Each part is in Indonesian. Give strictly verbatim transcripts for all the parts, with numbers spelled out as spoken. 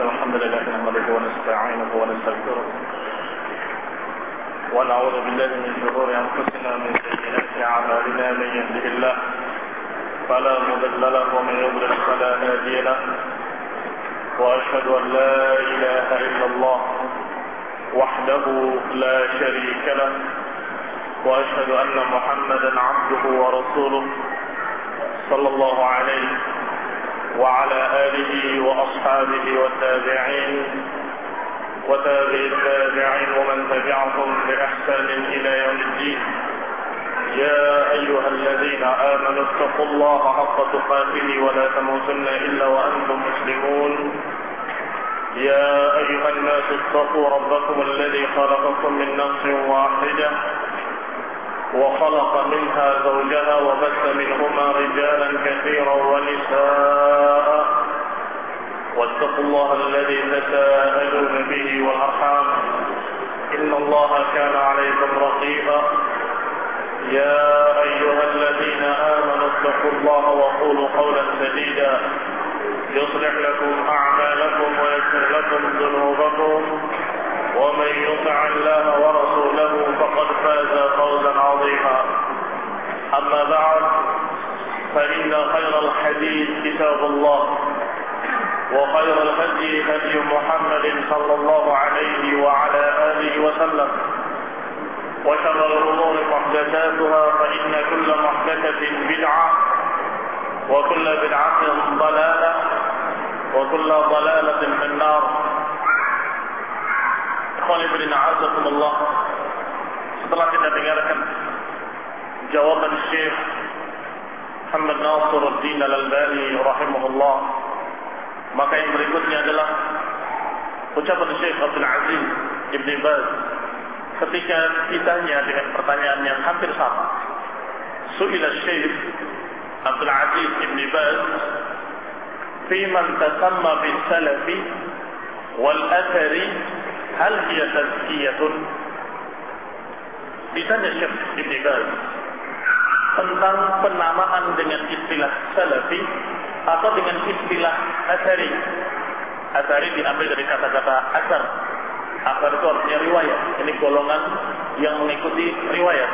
الحمد لله نحمده ونستعينه ونستغفره ونعوذ بالله من شرور أنفسنا ومن سيئات أعمالنا من يهده الله فلا مضل له ومن يضلل فلا هادي له وأشهد أن لا إله إلا الله وحده لا شريك له وأشهد أن محمدا عبده ورسوله صلى الله عليه وعلى آله وأصحابه والتابعين وتابع التابعين ومن تبعهم بإحسان إلى يوم الدين. يا أيها الذين آمنوا اتقوا الله حق تقاته ولا تموتن إلا وأنتم مسلمون. يا أيها الناس اتقوا ربكم الذي خلقكم من نفس واحدة وخلق منها زوجها وبث منهما رجالا كثيرا ونساء واتقوا الله الذي تساءلون به والأرحام إن الله كان عليكم رقيبا. يا أيها الذين آمنوا اتقوا الله وقولوا قولا سديدا يصلح لكم أعمالكم ويغفر لكم ذنوبكم ومن يطع الله ورسوله فقد فاز فوزا عظيما. أما بعد فإن خير الحديث كتاب الله وخير الهدي هدي محمد صلى الله عليه وعلى آله وسلم وشر الأمور محدثاتها فإن كل محدثة بدعة وكل بدعة ضلالة وكل ضلالة في النار. Setelah kita dengarkan jawaban Syekh Muhammad Nasiruddin Al-Albani rahimahullah, maka yang berikutnya adalah ucapan Syekh Abdul Aziz Ibn Baz ketika ditanya dengan pertanyaan yang hampir sama. Su'ila Syekh Abdul Aziz Ibn Baz fi man tasamma bis salafi wal athari hal hiya tazkiyatun. Ditanya Syekh Ibn Baz tentang penamaan dengan istilah salafi atau dengan istilah asari. Asari diambil dari kata-kata asar. Asar itu artinya riwayat. Ini golongan yang mengikuti riwayat.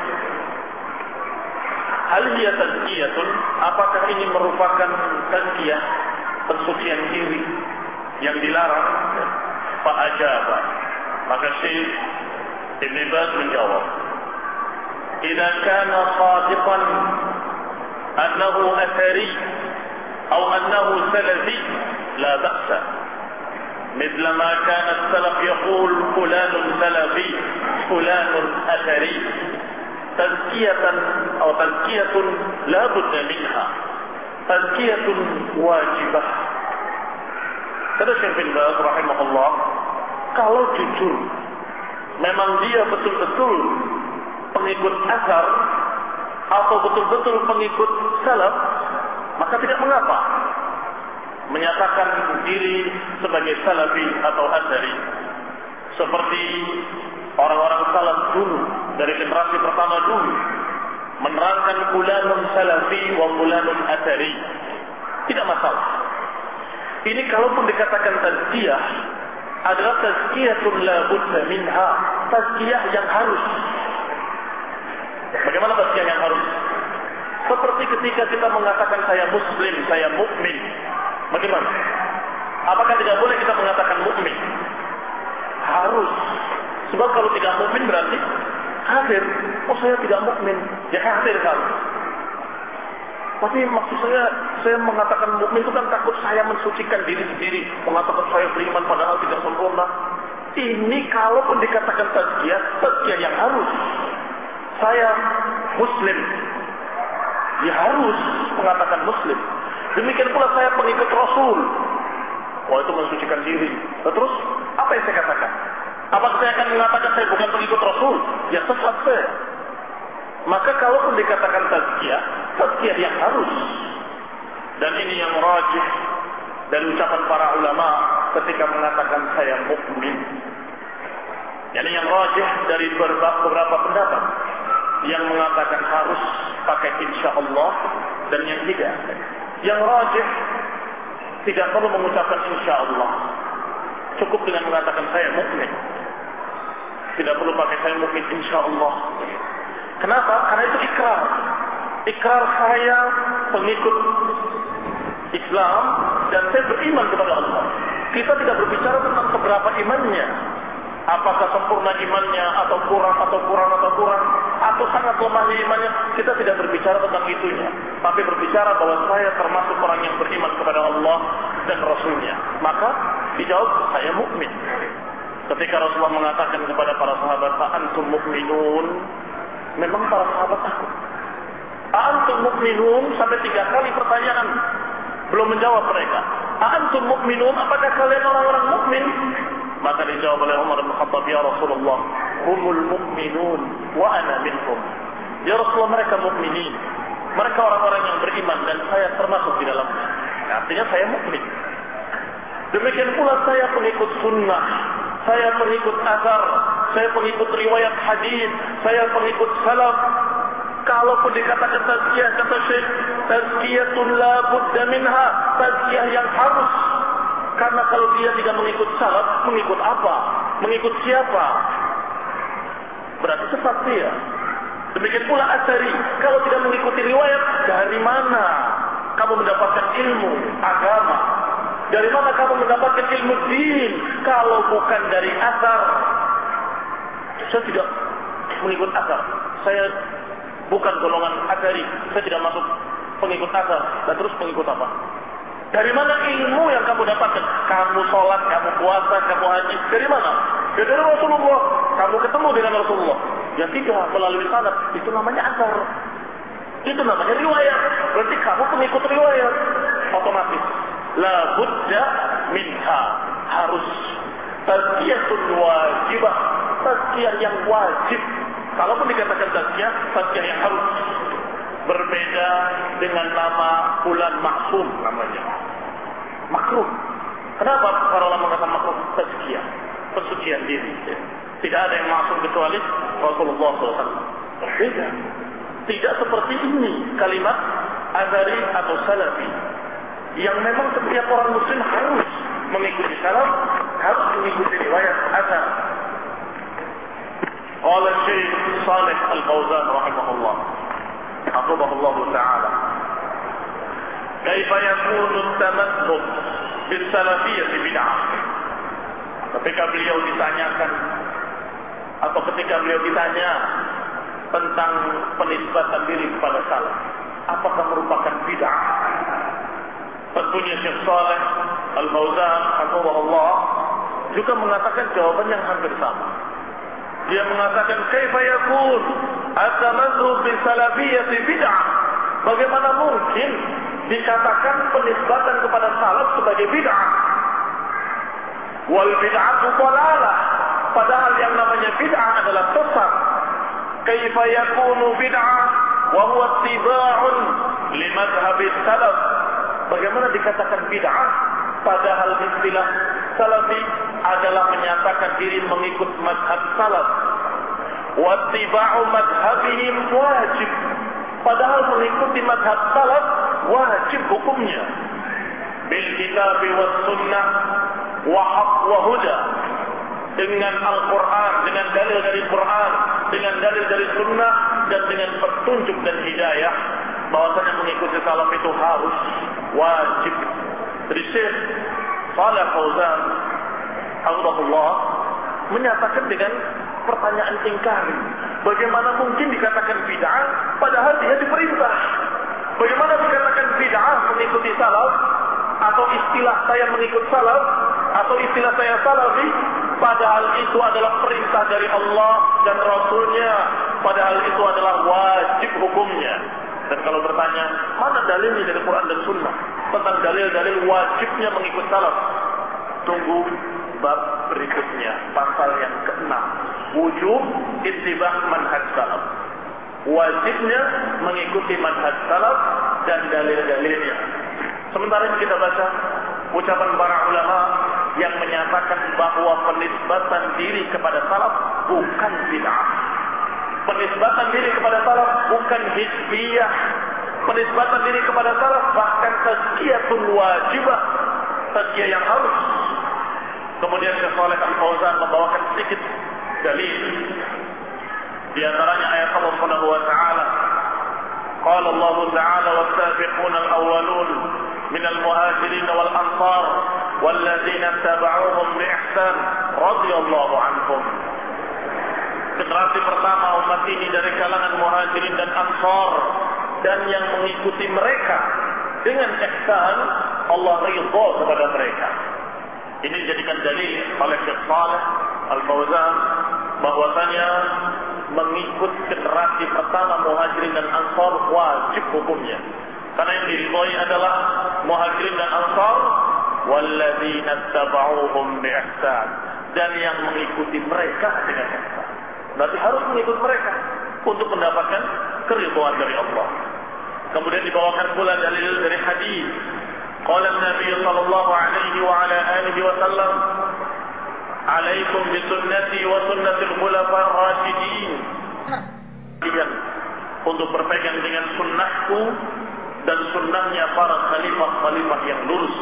Hal hiya tazkiyatun, apakah ini merupakan tazkiyah, pensucian diri yang dilarang? Fa ajaba, maka Syekh Ibn Baz menjawab, "Idza kana sadiqan annahu athari atau annahu salafi la ba'sa. مثل ما كان السلف يقول فلان سلفي فلان أثري تزكية أو تزكية لا بد منها تزكية واجبة." Kata Syekh bin Baz rahimahullah, kalau jujur memang dia betul-betul pengikut asar atau betul-betul pengikut salaf, maka tidak mengapa menyatakan diri sebagai salafi atau asari, seperti orang-orang salaf dulu dari generasi pertama dulu menerangkan fulanun salafi wa fulanun asari, tidak masalah. Ini kalaupun dikatakan tazkiyah adalah tazkiyatun la budda minha, tazkiyah yang harus. Bagaimana tazkiyah yang harus? Seperti ketika kita mengatakan saya muslim, saya mukmin. Bagaimana? Apakah tidak boleh kita mengatakan mukmin? Harus. Sebab kalau tidak mukmin berarti kafir. Oh, saya tidak mukmin, ya kafir kamu. Tapi maksud saya, saya mengatakan mukmin itu kan takut saya mensucikan diri sendiri, mengatakan saya beriman padahal tidak sempurna. Ini kalaupun dikatakan tazkiyah, tazkiyah yang harus. Saya muslim, ya harus mengatakan muslim. Demikian pula saya pengikut Rasul. Wah, itu mensucikan diri. Terus apa yang saya katakan? Apakah saya akan mengatakan saya bukan pengikut Rasul? Ya sesat saya. Maka kalaupun dikatakan tazkiyah, tazkiyah yang harus. Dan ini yang rajih dari ucapan para ulama ketika mengatakan saya mukmin. Yani yang rajih dari beberapa pendapat yang mengatakan harus pakai insyaallah dan yang tidak. Yang rajih tidak perlu mengucapkan insyaallah. Cukup dengan mengatakan saya mukmin. Tidak perlu pakai saya mukmin insyaallah. Kenapa? Karena itu ikrar. Ikrar saya pengikut Islam dan saya beriman kepada Allah. Kita tidak berbicara tentang seberapa imannya. Apakah sempurna imannya atau kurang atau kurang atau kurang atau sangat lemahnya imannya, kita tidak berbicara tentang itunya, tapi berbicara bahwa saya termasuk orang yang beriman kepada Allah dan Rasulnya. Maka dijawab saya mukmin. Ketika Rasulullah mengatakan kepada para sahabat, "Antum mukminun?" Memang para sahabat takut. "Antum mukminun?" Sampai tiga kali pertanyaan, belum menjawab mereka. "Antum mukminun?" Apakah kalian orang-orang mukmin? Maka dijawab oleh Umar bin Khattab, "Ya Rasulullah, humul mu'minun wa ana minhum." Ya Rasulullah, mereka mukminin. Mereka orang-orang yang beriman dan saya termasuk di dalamnya. Nah, artinya saya mukmin. Demikian pula saya pengikut sunnah, saya pengikut azhar, saya pengikut riwayat hadis, saya pengikut salaf. Kalaupun dikatakan tazkiyah, kata Syekh, tazkiyatun la budda minha, tazkiyah yang harus. Karena kalau dia tidak mengikut salaf, mengikut apa? Mengikut siapa? Berarti sesat dia. Demikian pula Asy'ari, kalau tidak mengikuti riwayat, dari mana kamu mendapatkan ilmu agama? Dari mana kamu mendapatkan ilmu din? Kalau bukan dari asar. Saya tidak mengikut asar. Saya bukan golongan Asy'ari. Saya tidak masuk pengikut asar. Dan terus pengikut apa? Dari mana ilmu yang kamu dapatkan? Kamu sholat, kamu puasa, kamu haji. Dari mana? Ya dari Rasulullah. Kamu ketemu dengan Rasulullah. Ya tidak, melalui sanad. Itu namanya asar. Itu namanya riwayat. Berarti kamu pengikut riwayat. Otomatis. La budda minha. Harus. Tazkiyatun wajibah. Tazkiyah yang wajib. Kalaupun dikatakan tazkiyah, tazkiyah yang harus. Berbeda dengan nama bulan maksum namanya. Makruh. Kenapa para ulama mengatakan makruh? Tazkiyah, pensucian diri. Tidak ada yang maksum kecuali Rasulullah shallallahu alaihi wasallam. Beda. Tidak seperti ini kalimat Asy'ari atau Salafi, yang memang setiap orang muslim harus mengikuti salaf, harus mengikuti riwayat Asy'ari. Qala Syekh Shalih Al-Fauzan rahimahullah, hafizahullah ta'ala, kaifa yakunu at-tamassuk bis-salafiyyah bid'ah. Ketika beliau ditanyakan atau ketika beliau ditanya tentang penisbatan diri kepada salaf, apakah merupakan bid'ah? Tentunya Syekh Shalih Al-Fauzan hafizahullah juga mengatakan jawaban yang hampir sama. Dia mengatakan kaifa yakun at-tamassuk bis-salafiyyah bid'ah. Bagaimana mungkin dikatakan penisbatan kepada salaf sebagai bid'ah? Wal bid'atu dhalalah. Padahal yang namanya bid'ah adalah sesat. Kaifa yakunu bid'ah wa huwa ittiba'un li madhhabis salaf. Bagaimana dikatakan bid'ah padahal istilah salafi adalah menyatakan diri mengikut mazhab salaf. Wa ittiba'u madhhabihim wajib. Padahal mengikuti mazhab salaf wajib hukumnya. Bil kitab was sunnah wa haqq wa huda. Dengan Al-Quran, dengan dalil dari Quran, dengan dalil dari sunnah, dan dengan petunjuk dan hidayah, bahwasanya mengikuti salaf itu harus wajib. Jadi Syekh Shalih Fauzan Allah menyatakan dengan pertanyaan ingkari, bagaimana mungkin dikatakan bid'ah padahal dia diperintah? Bagaimana dikatakan bid'ah mengikuti salaf, atau istilah saya mengikut salaf, atau istilah saya salafi, padahal itu adalah perintah dari Allah dan Rasulnya, padahal itu adalah wajib hukumnya. Dan kalau bertanya, mana dalilnya dari Quran dan Sunnah tentang dalil-dalil wajibnya mengikut salaf? Tunggu bab berikutnya, pasal yang keenam, wujub ittiba' manhaj salaf. Wajibnya mengikuti manhaj salaf dan dalil-dalilnya. Sementara ini kita baca ucapan para ulama yang menyatakan bahwa penisbatan diri kepada salaf bukan bid'ah. Penisbatan diri kepada salaf bukan hizbiyah. Penisbatan diri kepada salaf bahkan tazkiyatun wajibah, tazkiyah yang harus. Kemudian Syekh Shalih Al-Fauzan membawakan sedikit dalil. Di antaranya ayat Allah Subhanahu wa taala. Qala Allah Ta'ala was-sabiquna al-awwalun min al-muhajirin wal-ansar wal-ladzina tabauhum bi ihsan radhiyallahu anhum. Generasi pertama umat ini dari kalangan muhajirin dan ansar dan yang mengikuti mereka dengan ihsan, Allah ridha kepada mereka. Ini dijadikan dalil oleh Syekh Shalih Al-Fauzan bahwasanya mengikut generasi pertama muhajirin dan ansar wajib hukumnya. Karena yang diridhai adalah muhajirin dan ansar walladzina tabauhum bi ihsan, dan yang mengikuti mereka dengan ihsan. Berarti harus mengikut mereka untuk mendapatkan keridhaan dari Allah. Kemudian dibawakan pula dalil dari hadis. Qala Nabi sallallahu alaihi wa ala alihi wasallam, "Alaikum bi sunnati wa sunnatil khulafa'ir rasyidin." Kalian untuk berpegang dengan sunnahku dan sunnahnya para khalifah-khalifah yang lurus.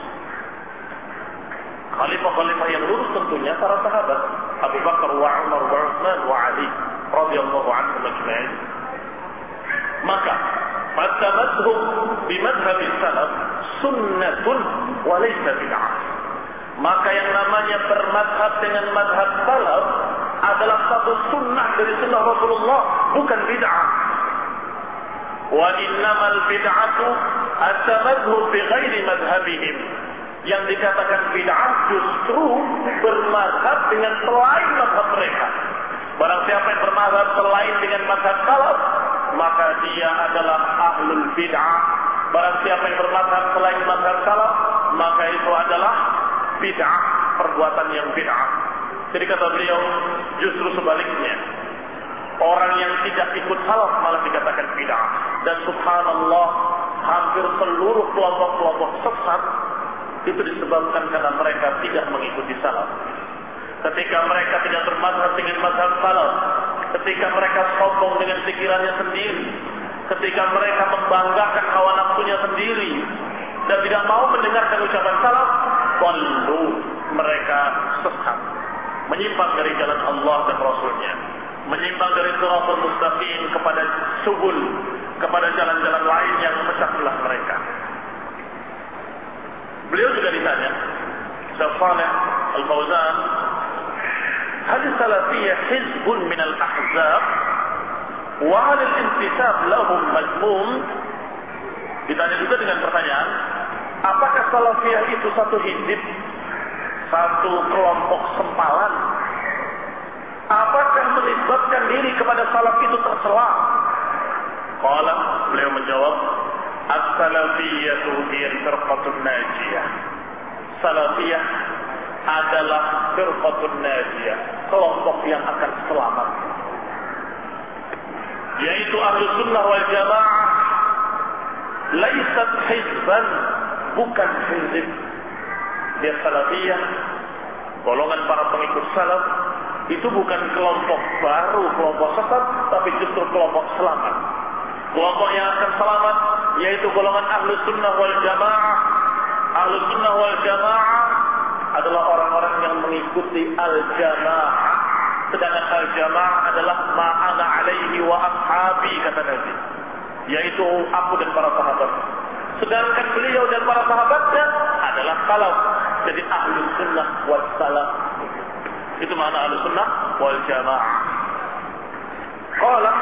Khalifah-khalifah yang lurus tentunya para sahabat Abu Bakar wa Umar wa Utsman wa Ali radhiyallahu anhum ajma'in. Maka fatamadhum bimadhhab salaf sunnatun wa laysa bid'ah. Maka yang namanya bermadhab dengan madhab salaf adalah satu sunnah dari sunnah Rasulullah, bukan bid'ah. Wa innamal bid'atu at-tamadhhub bi ghairi madhhabihim. Yang dikatakan bid'ah justru bermadhab dengan selain madhab mereka. Barang siapa yang bermadhab selain dengan madhab salaf, maka dia adalah ahlul bid'ah. Barang siapa yang bermadhab selain madhab salaf, maka itu adalah bid'ah, perbuatan yang bid'ah. Jadi kata beliau, justru sebaliknya, orang yang tidak ikut salaf malah dikatakan bid'ah. Dan subhanallah, hampir seluruh kelompok-kelompok sesat itu disebabkan karena mereka tidak mengikuti salaf. Ketika mereka tidak bermadhab dengan madhab salaf, ketika mereka sombong dengan pikirannya sendiri, ketika mereka membanggakan hawa nafsunya sendiri dan tidak mau mendengarkan ucapan salaf, lalu mereka sesat, menyimpang dari jalan Allah dan Rasulnya, menyimpang dari siratal mustaqim kepada subul, kepada jalan-jalan lain yang memecah belah mereka. Beliau juga ditanya, Syekh Shalih Al-Fauzan, hal salafiyah hizbun min al-ahzab wa hal al-intisab lahum mazmum? Ditanya juga dengan pertanyaan, apakah salafiyah itu satu hizib, satu kelompok sempalan? Apakah menisbatkan diri kepada salaf itu tercela? Qala, beliau menjawab, as-salafiyatu hiya firqatun najiyah. Salafiyah adalah firqatun najiyah, kelompok yang akan selamat, yaitu Ahlus Sunnah wal Jamaah. Laisat hizban, bukan hizib. Dia salafiyah, golongan para pengikut salaf itu bukan kelompok baru, kelompok sesat, tapi justru kelompok selamat. Kelompok yang akan selamat yaitu golongan Ahlus Sunnah wal Jamaah. Ahlus Sunnah wal Jamaah adalah orang-orang yang mengikuti al-jamaah. Sedangkan al-jamaah adalah ma'ana alaihi wa ashabi, kata Nabi, yaitu aku dan para sahabat. Sedangkan beliau dan para sahabatnya adalah salaf. Jadi Ahlus Sunnah wal Salaf, itu makna Ahlus Sunnah wal Jamaah. Qala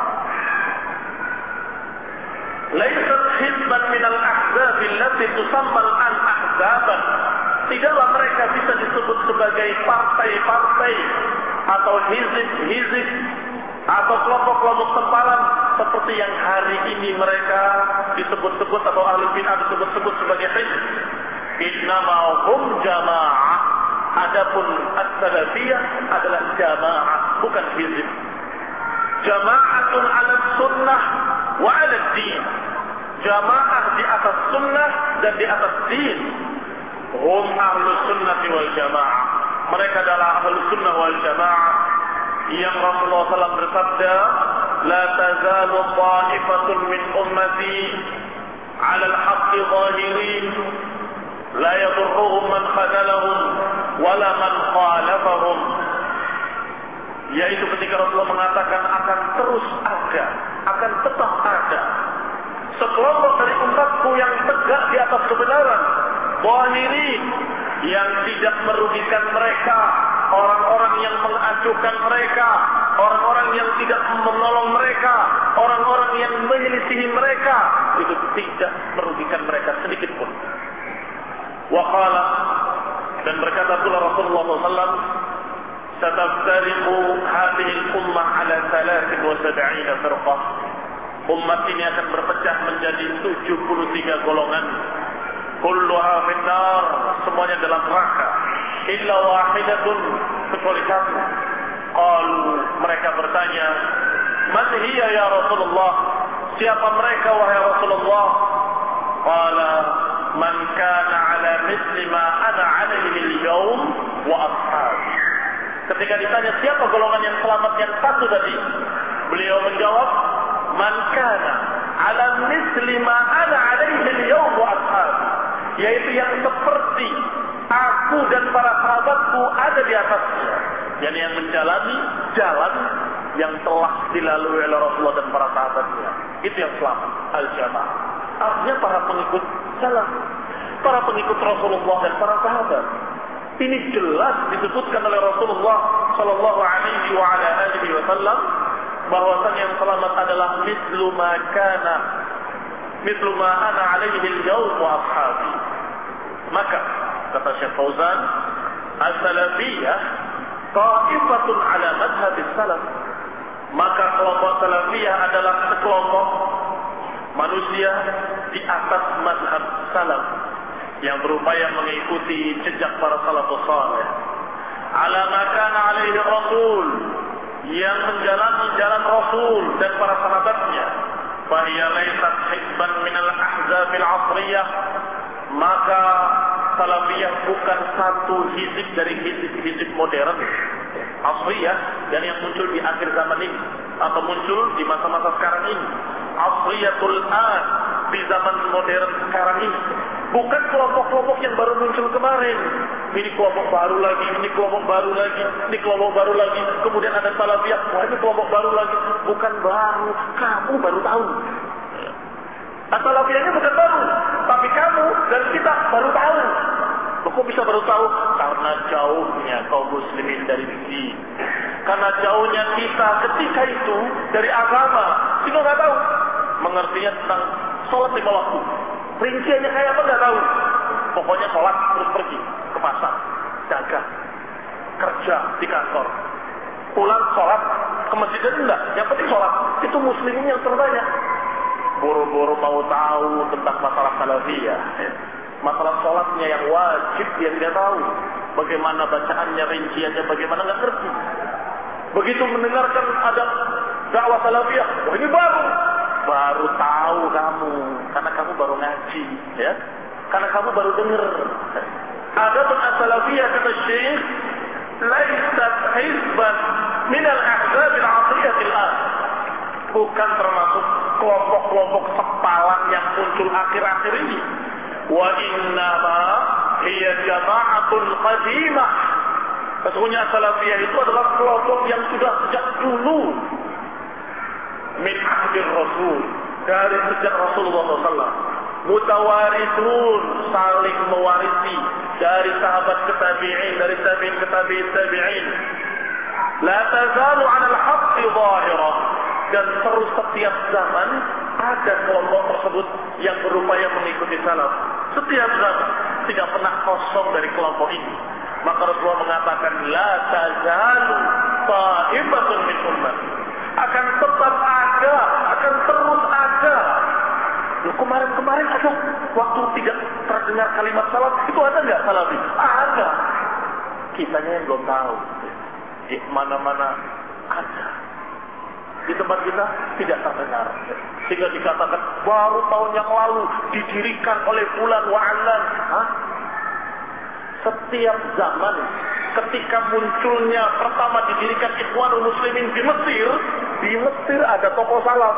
laisat hizban minal ahzab allati tusamma al ahzaban. Tidaklah mereka bisa disebut sebagai partai-partai atau hizib-hizib atau kelompok-kelompok sempalan seperti yang hari ini mereka disebut-sebut atau ahli bid'ah disebut-sebut sebagai hizib. Innama hum jamaah. Adapun as-salafiyah adalah jamaah, bukan hizib. Jama'atun 'ala sunnah wa 'ala din. Jamaah di atas sunnah dan di atas din. Hum ahlus sunnati wal jamaah. Mereka adalah ahlus sunnah wal jamaah yang Rasulullah sallallahu alaihi wasallam bersabda, la tazalu ta'ifatun min ummati 'ala al-haqqi zahirin la yadurruhum man khadalahum wa wala man khalafahum, yaitu ketika Rasulullah mengatakan akan terus ada, akan tetap ada sekelompok dari umatku yang tegak di atas kebenaran, zahirin, yang tidak merugikan mereka, orang-orang yang mengacuhkan mereka, orang-orang yang tidak menolong mereka, orang-orang yang menyelisihi mereka, itu tidak merugikan mereka sedikit pun. Wa qala, dan berkata pula Rasulullah shallallahu alaihi wasallam, "Sataftariqu hadhihi al-ummah ala thalathin wa sab'ina firqah." Umat ini akan berpecah menjadi tujuh puluh tiga golongan. Kulluha finnar, semuanya dalam neraka. Illa wahidatun, kecuali satu. Qalu, mereka bertanya, "Man hiya ya Rasulullah?" Siapa mereka wahai Rasulullah? Qala, "Man kana ala misli ma ana alaihi al-yawm wa ashabi." Ketika ditanya siapa golongan yang selamat yang satu tadi, beliau menjawab, "Man kana ala misli ma ana alaihi al-yawm wa ashabi." Yaitu yang seperti aku dan para sahabatku ada di atasnya. Yani yang menjalani jalan yang telah dilalui oleh Rasulullah dan para sahabatnya. Itu yang selamat, al-jamaah. Artinya para pengikut jalan, para pengikut Rasulullah dan para sahabat. Ini jelas disebutkan oleh Rasulullah sallallahu alaihi wa ala alihi wasallam bahwasanya yang selamat adalah mislu ma kana mislu ma ana alaihi al-yawm wa ashabi. Maka kata Syekh Fauzan, as-salafiyah ta'ifatun ala madhhab as-salaf. Maka kelompok salafiyah adalah sekelompok manusia di atas mazhab salaf yang berupaya mengikuti jejak para salafus saleh. Ala ma kana alaihi rasul, yang menjalani jalan Rasul dan para sahabatnya. Fahiya laysat hizban minal ahzab al-asriyah, maka salafiyah bukan satu hizib dari hizib-hizib modern asriyah, dan yang muncul di akhir zaman ini atau muncul di masa-masa sekarang ini. Asriyatul an, di zaman modern sekarang ini, bukan kelompok-kelompok yang baru muncul kemarin. Ini kelompok baru lagi, ini kelompok baru lagi, ini kelompok baru lagi. Kemudian ada salafiyah, wah ini kelompok baru lagi. Bukan baru, kamu baru tahu. Salafiyahnya bukan baru, tapi kamu dan kita baru tahu. Kok bisa baru tahu? Karena jauhnya kaum muslimin dari din. Karena jauhnya kita ketika itu dari agama, sehingga nggak tahu. Mengertinya tentang sholat lima waktu. Rinciannya kayak apa nggak tahu. Pokoknya sholat terus pergi ke pasar, dagang, kerja di kantor, pulang sholat ke masjid enggak. Yang penting sholat. Itu muslimin yang terbanyak. Boro-boro mau tahu tentang masalah salafiyah, masalah sholatnya yang wajib dia tidak tahu. Bagaimana bacaannya, rinciannya, bagaimana nggak ngerti. Begitu mendengarkan ada dakwah salafiyah, wah ini baru. Baru tahu kamu, karena kamu baru ngaji, ya. Karena kamu baru dengar. Ada pun as-salafiyah kata Syekh, laisat hizban min al-ahzab al-'asriyah al-an. Bukan termasuk kelompok-kelompok sepalan yang muncul akhir-akhir ini. Wa innama hiya jama'atun qadimah. Sesungguhnya salafiyah itu adalah kelompok yang sudah sejak dulu. Min ahdir Rasul, dari sejak Rasulullah shallallahu alaihi wasallam. Mutawarithun, saling mewarisi dari sahabat ke tabi'in, dari tabi'in ke tabi'in tabi'in. La tazalu 'ala al-haqqi dhahirah, dan terus setiap zaman ada kelompok tersebut yang berupaya mengikuti salaf. Setiap zaman tidak pernah kosong dari kelompok ini. Maka Rasulullah mengatakan la tazalu ta'ifatun min ummati, akan tetap ada, akan terus ada. Loh, kemarin-kemarin ada waktu tidak terdengar kalimat salaf, itu ada nggak salafi? Ada. Kitanya yang belum tahu. Di mana-mana ada. Di tempat kita tidak terdengar. Sehingga dikatakan baru tahun yang lalu didirikan oleh fulan wa alan. Hah? Setiap zaman ketika munculnya pertama didirikan Ikhwanul Muslimin di Mesir, di Mesir ada tokoh salaf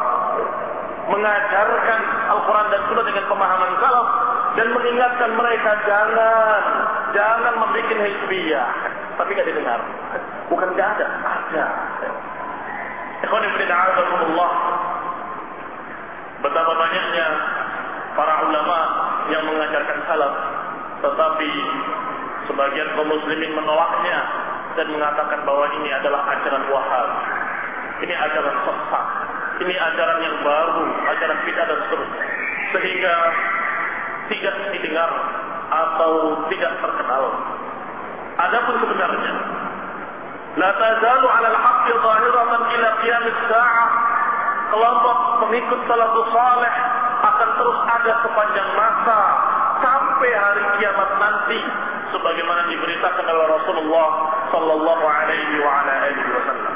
mengajarkan Al-Quran dan Sunnah dengan pemahaman salaf dan mengingatkan mereka jangan jangan membuat hizbiyah. Tapi nggak didengar. Bukan nggak ada, ada. Ikhwan fillah a'azakumullah. Betapa banyaknya para ulama yang mengajarkan salaf, tetapi sebagian kaum muslimin menolaknya dan mengatakan bahwa ini adalah ajaran Wahhab. Ini ajaran sesat. Ini ajaran yang baru, ajaran bid'ah dan seterusnya. Sehingga tidak didengar atau tidak terkenal. Adapun sebenarnya, la tazalu 'ala al-haqqi zahiratan ila qiyam as-sa'ah. Kelompok pengikut salafus saleh akan terus ada sepanjang masa sampai hari kiamat nanti, sebagaimana diberitakan oleh Rasulullah sallallahu alaihi wa ala alihi wasallam.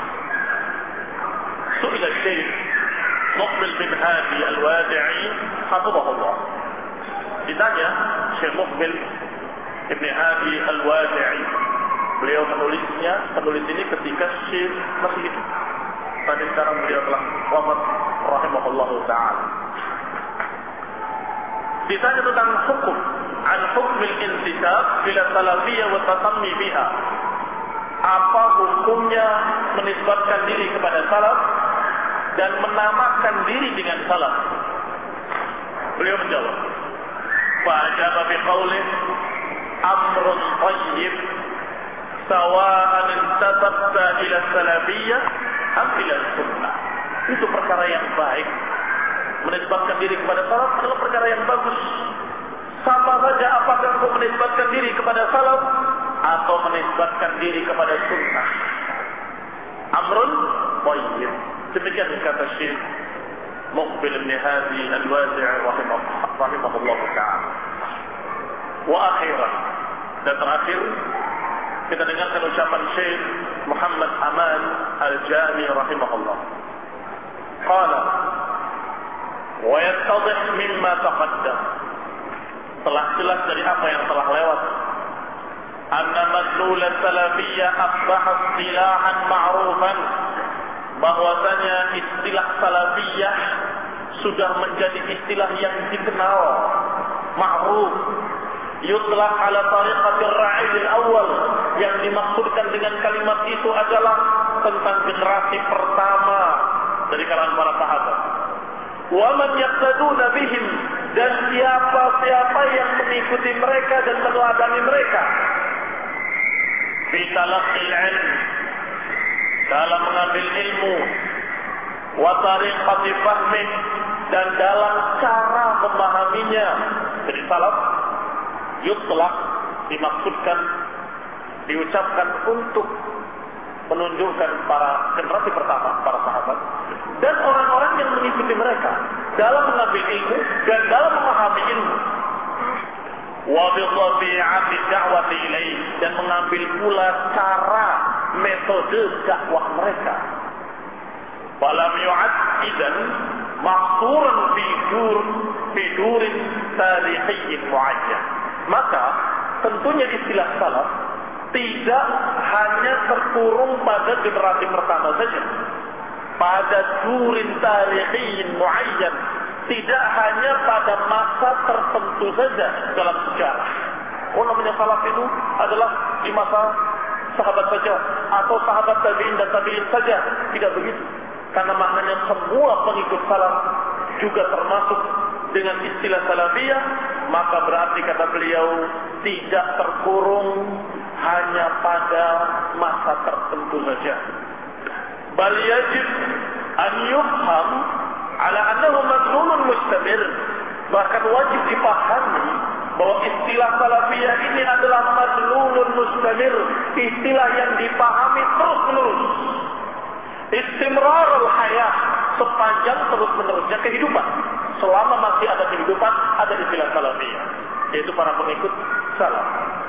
Su'ila Syekh Muqbil bin Hadi Al-Wadi'i hafizahullah. Ditanya Syekh Muqbil bin Hadi Al-Wadi'i, beliau menulisnya, penulis ini ketika Syekh masih hidup. Tadi sekarang beliau telah wafat rahimahullahu ta'ala. Ditanya tentang hukum an hukmil intisab ila salafiyah wa tasammi biha. Apa hukumnya menisbatkan diri kepada salaf dan menamakan diri dengan salaf? Beliau menjawab, fa'ajaba biqaulih amrun tayyib sawa'an intasabta ila salafiyah am ila sunnah. Itu perkara yang baik. Menisbatkan diri kepada salaf adalah perkara yang bagus. Sama saja apakah engkau menisbatkan diri kepada salaf atau menisbatkan diri kepada sunnah. Amrun tayyib. Demikian kata Syekh Muqbil bin Hadi Al-Wadi'i rahimahullah ta'ala. Wa akhiran, dan terakhir kita dengarkan ucapan Syekh Muhammad Aman Al-Jami rahimahullah. Qala wa yattadih mimma taqaddam. Telah jelas dari apa yang telah lewat, anna madlul salafiyah asbaha istilahan ma'rufan, bahwasanya istilah salafiyah sudah menjadi istilah yang dikenal, ma'ruf, yutlaq ala tariqatir ra'il al-awwal, yang dimaksudkan dengan kalimat itu adalah tentang generasi pertama dari kalangan para sahabat. Wa man yaqtaduna bihim, dan siapa-siapa yang mengikuti mereka dan meneladani mereka. Fi talaqqil ilm, dalam mengambil ilmu, wa tariqati fahmi, dan dalam cara memahaminya. Jadi salaf yutlaq dimaksudkan, diucapkan untuk menunjukkan para generasi pertama, para sahabat, dan orang-orang yang mengikuti mereka dalam mengambil ilmu dan dalam memahami ilmu. Wa bi tabi'ati da'wati ilaih, dan mengambil pula cara metode dakwah mereka. Falam yu'ad idzan mahsuran fi dur fi durin tarihiyyin mu'ayyan. Maka tentunya istilah salaf tidak hanya terkurung pada generasi pertama saja, pada durin tarikhiyin muayyan, tidak hanya pada masa tertentu saja dalam sejarah. Oh, namanya salaf itu adalah di masa sahabat saja atau sahabat tabi'in dan tabi'in saja. Tidak begitu, karena maknanya semua pengikut salaf juga termasuk dengan istilah salafiyah. Maka berarti kata beliau tidak terkurung hanya pada masa tertentu saja. Bal yajib an yufham ala annahu madlulun mustamir. Bahkan wajib dipahami bahwa istilah salafiyah ini adalah madlulun mustamir, istilah yang dipahami terus-menerus. Istimrar al-hayah, sepanjang terus-menerusnya kehidupan. Selama masih ada kehidupan, ada istilah salafiyah, yaitu para pengikut salaf.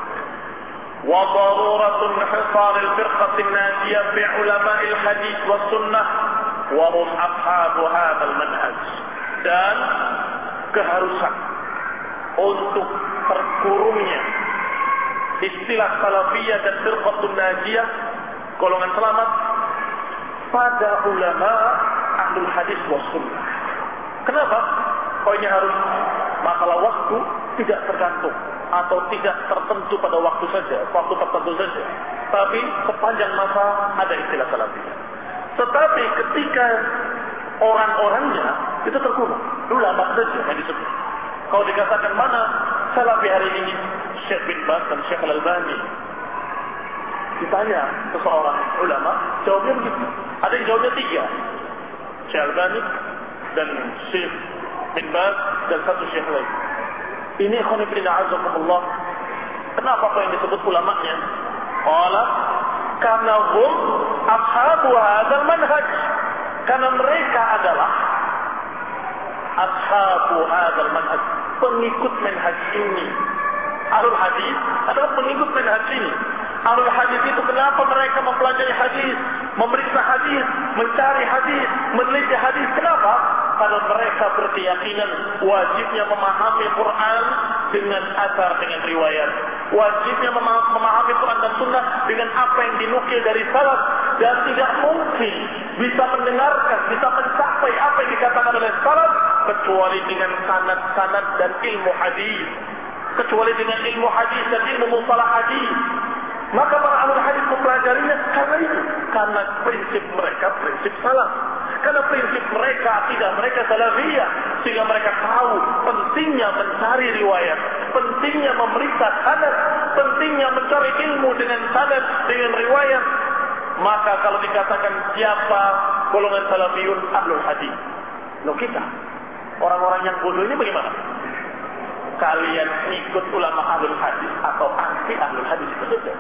Wa daruratun hisar al-firqah an-najiyah fi ulama' al-hadith wa sunnah wa hum ashabu hadzal manhaj. Dan keharusan untuk terkurungnya istilah salafiyah dan firqatun najiyah, golongan selamat, pada ulama ahlul hadis wa sunnah. Kenapa? Oh, ini harus masalah waktu, tidak tergantung atau tidak tertentu pada waktu saja, waktu tertentu saja. Tapi sepanjang masa ada istilah salafiyah. Tetapi ketika orang-orangnya itu terkurung, ulama saja yang disebut. Kalau dikatakan mana salafi hari ini, Syekh bin Baz dan Syekh Al-Albani, ditanya ke seorang ulama, jawabnya begitu. Ada yang jawabnya tiga, Syekh Al-Albani dan Syekh bin Baz dan satu Syekh lain. Ini khonifidina azakumullah. Kenapa apa yang disebut ulamanya? Qala karena hum ashabu hadzal manhaj. Karena mereka adalah ashabu hadzal manhaj, pengikut manhaj ini. Ahlul hadis adalah pengikut manhaj ini. Ahlul hadis itu kenapa mereka mempelajari hadis, memeriksa hadis, mencari hadis, meneliti hadis? Kenapa? Karena mereka berkeyakinan wajibnya memahami Quran dengan asar, dengan riwayat. Wajibnya memahami Quran dan Sunnah dengan apa yang dinukil dari salaf, dan tidak mungkin bisa mendengarkan, bisa mencapai apa yang dikatakan oleh salaf kecuali dengan sanad-sanad dan ilmu hadis, kecuali dengan ilmu hadis dan ilmu mustalah hadis. Maka para ahli hadis mempelajarinya karena itu, karena prinsip mereka prinsip salaf, karena prinsip mereka akidah mereka salafiyah, sehingga mereka tahu pentingnya mencari riwayat, pentingnya memeriksa sanad, pentingnya mencari ilmu dengan sanad, dengan riwayat. Maka kalau dikatakan siapa golongan salafiyun, ahlul hadis. Loh, kita orang-orang yang bodoh ini bagaimana? Kalian ikut ulama ahlul hadis atau anti ahlul hadis itu saja.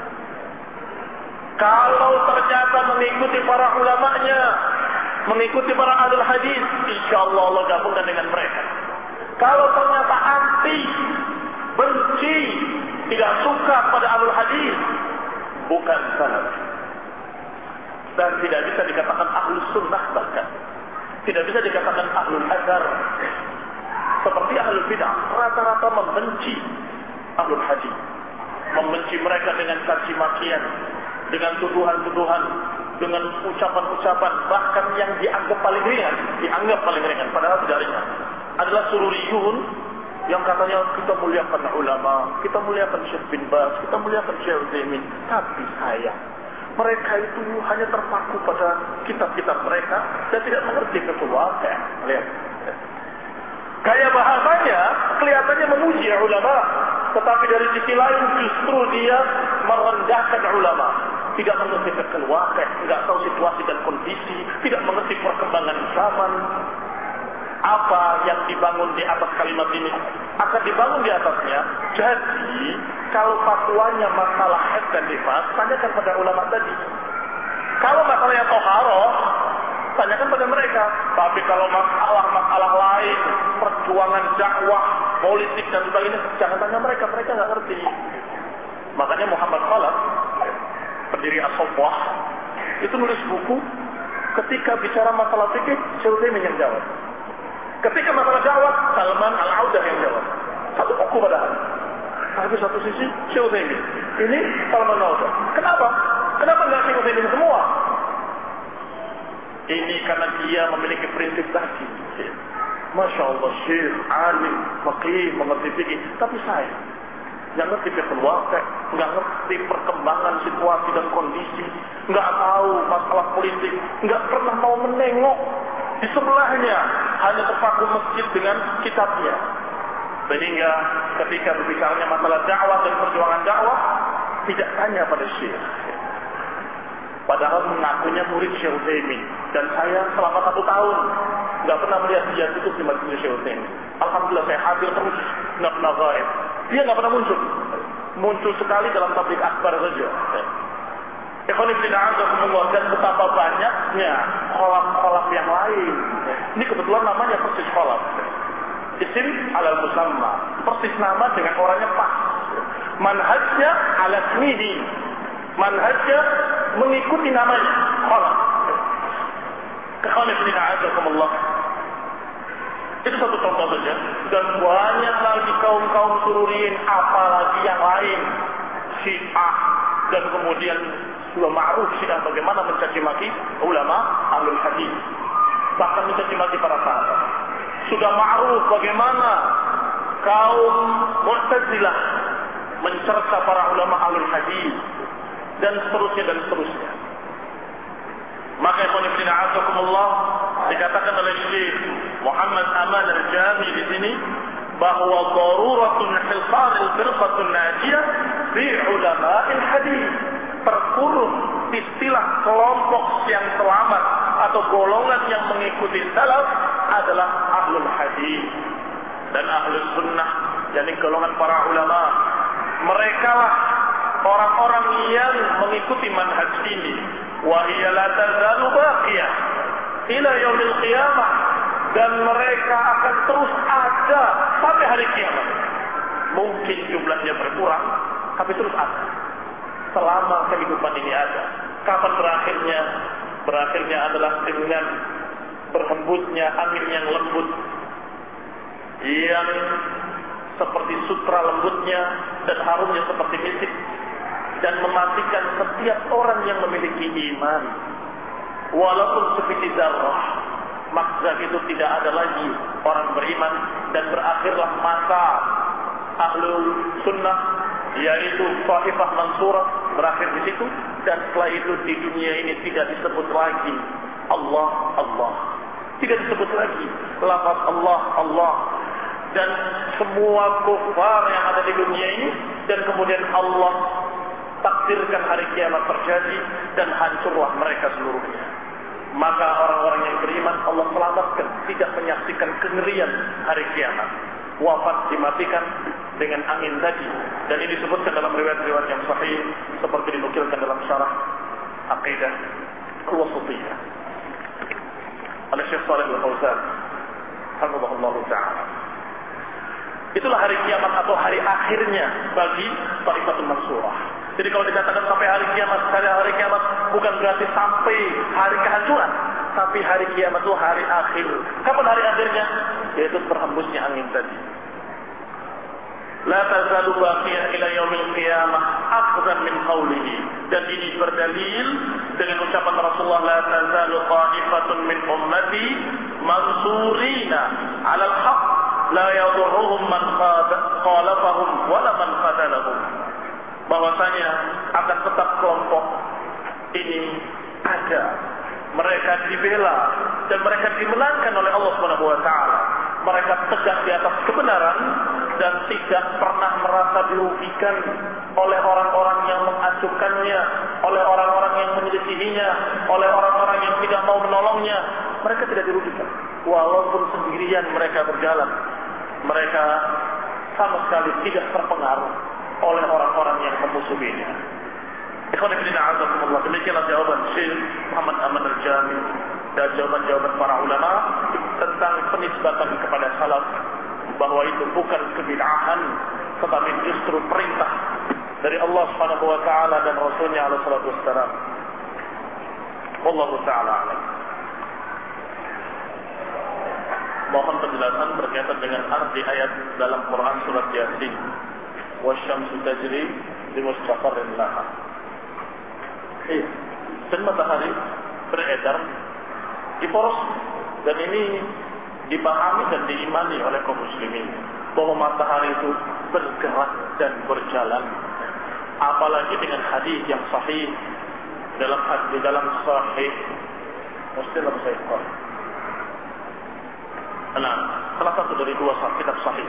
Kalau ternyata mengikuti para ulamanya, mengikuti para ahlul hadis, insyaallah Allah gabungkan dengan mereka. Kalau ternyata anti, benci, tidak suka pada ahlul hadis, bukan salaf. Dan tidak bisa dikatakan ahlus sunnah, bahkan tidak bisa dikatakan ahlul azhar. Seperti ahlul bid'ah, rata-rata membenci ahlul hadis, membenci mereka dengan caci makian, dengan tuduhan-tuduhan, dengan ucapan-ucapan, bahkan yang dianggap paling ringan, dianggap paling ringan, padahal tidak ringan, adalah sururiyun yang katanya kita muliakan ulama, kita muliakan Syekh bin Baz, kita muliakan Syekh Utsaimin, tapi sayang, mereka itu hanya terpaku pada kitab-kitab mereka dan tidak mengerti kekeluargaan. Lihat. Gaya bahasanya kelihatannya memuji ulama, tetapi dari sisi lain justru dia merendahkan ulama. Tidak mengerti kekeluargaan, tidak tahu situasi dan kondisi, tidak mengerti perkembangan zaman. Apa yang dibangun di atas kalimat ini akan dibangun di atasnya. Jadi kalau fatwanya masalah haid dan nifas, tanyakan pada ulama tadi. Kalau masalahnya toharoh, tanyakan pada mereka. Tapi kalau masalah-masalah lain, perjuangan dakwah, politik dan sebagainya, jangan tanya mereka, mereka nggak ngerti. Makanya Muhammad Khalaf, pendiri As-Sofwah, itu nulis buku. Ketika bicara masalah fikih, Syekh Utsaimin yang jawab. Ketika masalah dakwah, Salman Al-Audah yang jawab. Satu buku padahal. Tapi satu sisi Syekh Utsaimin, ini Salman Al-Audah. Kenapa? Kenapa nggak Syekh Utsaimin semua? Ini karena dia memiliki prinsip tadi. Masya Allah, Syekh, alim, faqih, mengerti fikih. Tapi saya nggak ngerti kekeluarga, nggak ngerti perkembangan situasi dan kondisi, nggak tahu masalah politik, nggak pernah mau menengok di sebelahnya, hanya terpaku masjid dengan kitabnya. Sehingga ketika berbicaranya masalah dakwah dan perjuangan dakwah, tidak tanya pada Syekh. Padahal mengakunya murid Syekh Utsaimin, dan saya selama satu tahun nggak pernah melihat dia tutup di majelis Syekh Utsaimin. Alhamdulillah saya hadir terus, nggak pernah gaib. Dia nggak pernah muncul, muncul sekali dalam tablik akbar saja. Ikhwan fillah azakumullah, dan betapa banyaknya kholaf-kholaf yang lain. Ini kebetulan namanya persis kholaf. Isim alal musamma, persis nama dengan orangnya pas. Manhajnya ala smidi, manhajnya mengikuti namanya kholaf. Ikhwan fillah azakumullah. Itu satu contoh saja. Dan banyak lagi kaum-kaum sururiyin, apalagi yang lain, Syiah, dan kemudian sudah ma'ruf Syiah bagaimana mencaci maki ulama ahlul hadis, bahkan mencaci maki para sahabat. Sudah ma'ruf bagaimana kaum Mu'tazilah mencerca para ulama ahlul hadis dan seterusnya dan seterusnya. Maka ikhwan fillah azakumullah, dikatakan oleh Syekh Muhammad Aman Al-Jami di sini bahwa daruratun hilqaril firqatun najiyah fi ulama'il hadis, terkurung istilah kelompok yang selamat atau golongan yang mengikuti salaf adalah ahlul hadis dan ahlus sunnah, yakni golongan para ulama. Mereka lah orang-orang yang mengikuti manhaj ini. Wa hiya la tazalu baqiyah ila yaumil qiyamah, dan mereka akan terus ada sampai hari kiamat. Mungkin jumlahnya berkurang, tapi terus ada selama kehidupan ini ada. Kapan berakhirnya? Berakhirnya adalah dengan berhembusnya angin yang lembut, yang seperti sutra lembutnya dan harumnya seperti misik, dan mematikan setiap orang yang memiliki iman, walaupun sebiji zarrah. Maka itu tidak ada lagi orang beriman, dan berakhirlah masa ahlul sunnah, yaitu Taifah Mansurah, berakhir di situ. Dan setelah itu di dunia ini tidak disebut lagi Allah Allah, tidak disebut lagi lafaz Allah Allah, dan semua kufar yang ada di dunia ini, dan kemudian Allah takdirkan hari kiamat terjadi dan hancurlah mereka seluruhnya. Maka orang-orang yang beriman Allah selamatkan, tidak menyaksikan kengerian hari kiamat. Wafat dimatikan dengan angin tadi, dan ini disebutkan dalam riwayat-riwayat yang sahih seperti dinukilkan dalam syarah Aqidah Al-Wasithiyah oleh Syekh Shalih Al-Fauzan hafizahullah taala. Itulah hari kiamat atau hari akhirnya bagi Taifatul Mansurah. Jadi kalau dikatakan sampai hari kiamat, hari hari kiamat bukan berarti sampai hari kehancuran, tapi hari kiamat itu hari akhir. Kapan hari akhirnya? Yaitu berhembusnya angin tadi. La tazalu baqiyah ila yaumil qiyamah akhzan min qawlihi. Dan ini berdalil dengan ucapan Rasulullah, la tazalu qa'ifatun min ummati mansurina 'ala al-haq la yadurruhum man khalafahum wala man khadalahum. Bahwasanya akan tetap kelompok ini ada, mereka dibela dan mereka dimenangkan oleh Allah Subhanahu wa taala. Mereka tegak di atas kebenaran dan tidak pernah merasa dirugikan oleh orang-orang yang mengacuhkannya, oleh orang-orang yang menyelisihinya, oleh orang-orang yang tidak mau menolongnya. Mereka tidak dirugikan walaupun sendirian mereka berjalan. Mereka sama sekali tidak terpengaruh oleh orang-orang yang memusuhinya. Ikhwan fillah azakumullah, demikianlah jawaban Syekh Muhammad Aman Al-Jami dan jawaban-jawaban para ulama tentang penisbatan kepada salaf, bahwa itu bukan kebid'ahan tetapi justru perintah dari Allah Subhanahu wa taala dan Rasulnya alaihi salatu wassalam. Wallahu taala alam. Mohon penjelasan berkaitan dengan arti ayat dalam Quran surat Yasin, wasyamsu tajri limustaqarrin laha. Eh, dan matahari beredar di poros, dan ini dipahami dan diimani oleh kaum muslimin bahwa matahari itu bergerak dan berjalan, apalagi dengan hadis yang sahih dalam hadis dalam sahih Muslim atau Sahih Bukhari. Nah, salah satu dari dua kitab sahih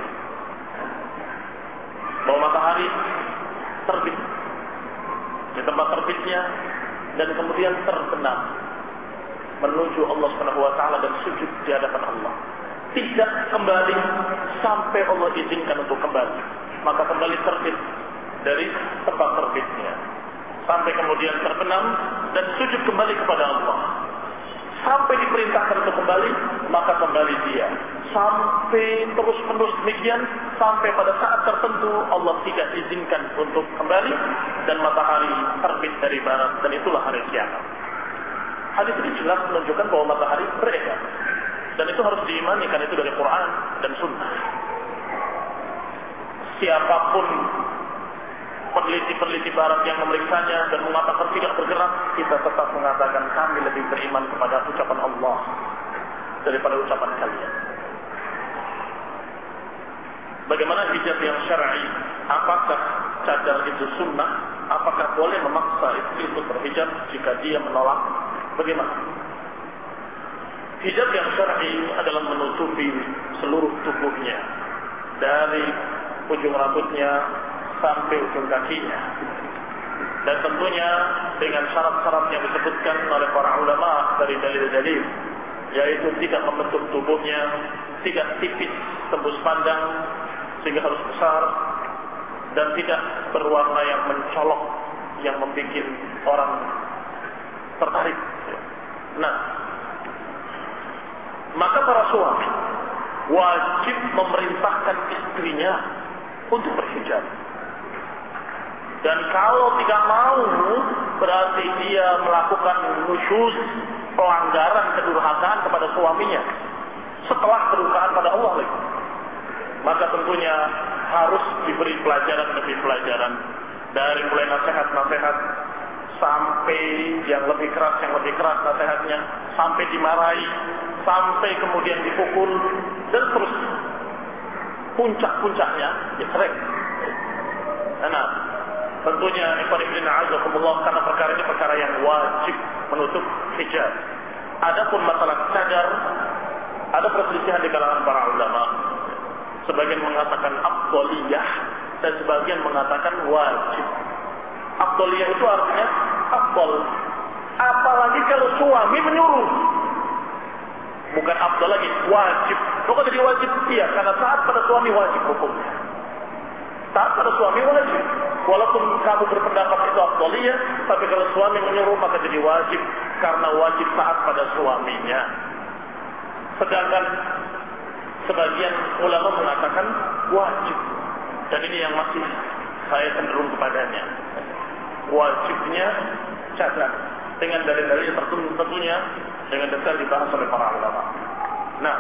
bahwa matahari terbit di tempat terbitnya dan kemudian terbenam menuju Allah Subhanahu wa taala dan sujud di hadapan Allah. Tidak kembali sampai Allah izinkan untuk kembali. Maka kembali terbit dari tempat terbitnya sampai kemudian terbenam dan sujud kembali kepada Allah. Sampai diperintahkan untuk kembali, maka kembali dia. Sampai terus-menerus demikian, sampai pada saat tertentu Allah tidak izinkan untuk kembali dan matahari terbit dari barat, dan itulah hari kiamat. Hadis ini jelas menunjukkan bahwa matahari beredar, dan itu harus diimani karena itu dari Quran dan Sunnah. Siapapun peneliti-peneliti barat yang memeriksanya dan mengatakan tidak bergerak, kita tetap mengatakan kami lebih beriman kepada ucapan Allah daripada ucapan kalian. Bagaimana Bagaimana hijab yang syar'i? Apakah cadar itu sunnah? Apakah boleh memaksa istri untuk berhijab jika dia menolak? Bagaimana? Hijab yang syar'i adalah menutupi seluruh tubuhnya, dari ujung rambutnya sampai ujung kakinya. Dan tentunya dengan syarat-syarat yang disebutkan oleh para ulama dari dalil-dalil, yaitu tidak membentuk tubuhnya, tidak tipis tembus pandang sehingga harus besar, dan tidak berwarna yang mencolok yang membuat orang tertarik. Nah, maka para suami wajib memerintahkan istrinya untuk berhijab. Dan kalau tidak mau, berarti dia melakukan nusyuz, pelanggaran, kedurhakaan kepada suaminya setelah kedurhakaan pada Allah lagi. Maka tentunya harus diberi pelajaran demi pelajaran, dari mulai nasihat-nasihat sampai yang lebih keras, yang lebih keras nasihatnya, sampai dimarahi, sampai kemudian dipukul, dan terus puncak-puncaknya ya sering. Nah, tentunya ikhwan fillah azakumullah, karena perkara ini perkara yang wajib menutup hijab. Adapun masalah cadar, ada perselisihan di kalangan para ulama. Sebagian mengatakan afdaliyah dan sebagian mengatakan wajib. Afdaliyah itu artinya afdal. Apalagi kalau suami menyuruh. Bukan afdal lagi, wajib. Kok jadi wajib? Iya, karena taat pada suami wajib hukumnya. Taat pada suami wajib. Walaupun kamu berpendapat itu afdaliyah, tapi kalau suami menyuruh maka jadi wajib, karena wajib taat pada suaminya. Sedangkan sebagian ulama mengatakan wajib, dan ini yang masih saya cenderung kepadanya. Wajibnya cadar dengan dalil-dalil tertentu, tentunya dengan detail dibahas oleh para ulama. Nah,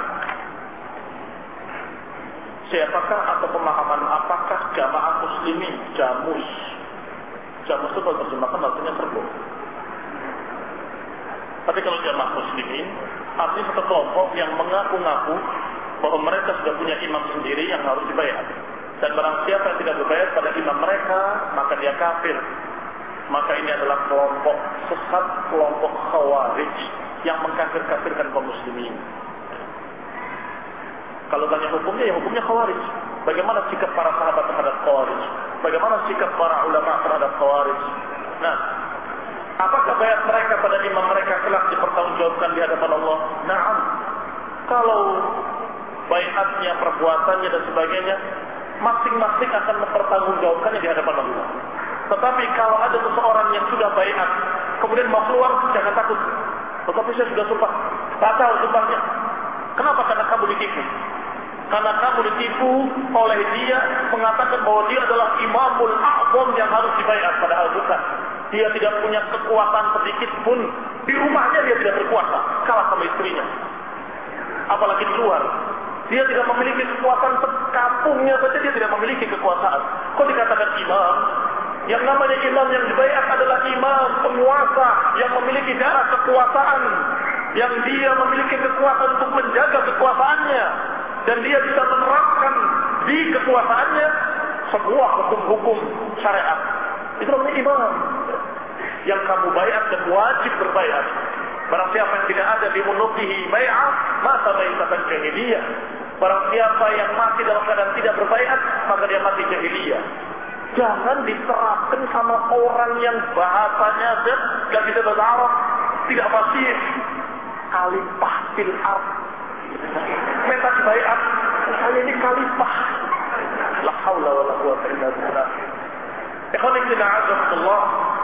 siapakah atau pemahaman apakah jamaah muslimin, jamus? Jamus itu kalau terjemahkan artinya serbu. Tapi kalau jamaah muslimin artinya satu kelompok yang mengaku-ngaku bahwa mereka sudah punya imam sendiri yang harus dibayar. Dan barang siapa yang tidak berbayar pada imam mereka, maka dia kafir. Maka ini adalah kelompok sesat, kelompok khawarij yang mengkafir-kafirkan kaum muslimin. Kalau tanya hukumnya, ya hukumnya khawarij. Bagaimana sikap para sahabat terhadap khawarij? Bagaimana sikap para ulama terhadap khawarij? Nah, apakah bayat mereka pada imam mereka kelak dipertanggungjawabkan di hadapan Allah? Naam. Kalau bayatnya, perbuatannya dan sebagainya, masing-masing akan mempertanggungjawabkannya di hadapan Allah. Tetapi kalau ada seseorang yang sudah bayat, kemudian mau keluar, jangan takut. Tetapi saya sudah sumpah, batal sumpahnya. Kenapa? Karena kamu ditipu. Karena kamu ditipu oleh dia mengatakan bahwa dia adalah imamul a'zam yang harus dibayar, padahal bukan. Dia tidak punya kekuatan sedikit pun. Di rumahnya dia tidak berkuasa, kalah sama istrinya. Apalagi di luar. Dia tidak memiliki kekuatan, kampungnya saja dia tidak memiliki kekuasaan. Kok dikatakan imam? Yang namanya imam yang dibayar adalah imam penguasa yang memiliki darah kekuasaan, yang dia memiliki kekuatan untuk menjaga kekuasaannya, dan dia bisa menerapkan di kekuasaannya sebuah hukum-hukum syariat. Itu namanya imam yang kamu bayar dan wajib berbayar. Barang siapa yang tidak ada di munukihi bay'ah, maka bay'atan jahiliyah. Barang siapa yang mati dalam keadaan tidak berbayat, maka dia mati jahiliyah. Jangan diterapkan sama orang yang bahasanya tidak bisa bahasa Arab, tidak fasih. Kalipah fil ard. Minta bayat, saya ini kalipah. La haula wala quwwata illa billah. Ikhwan fillah azzakumullah.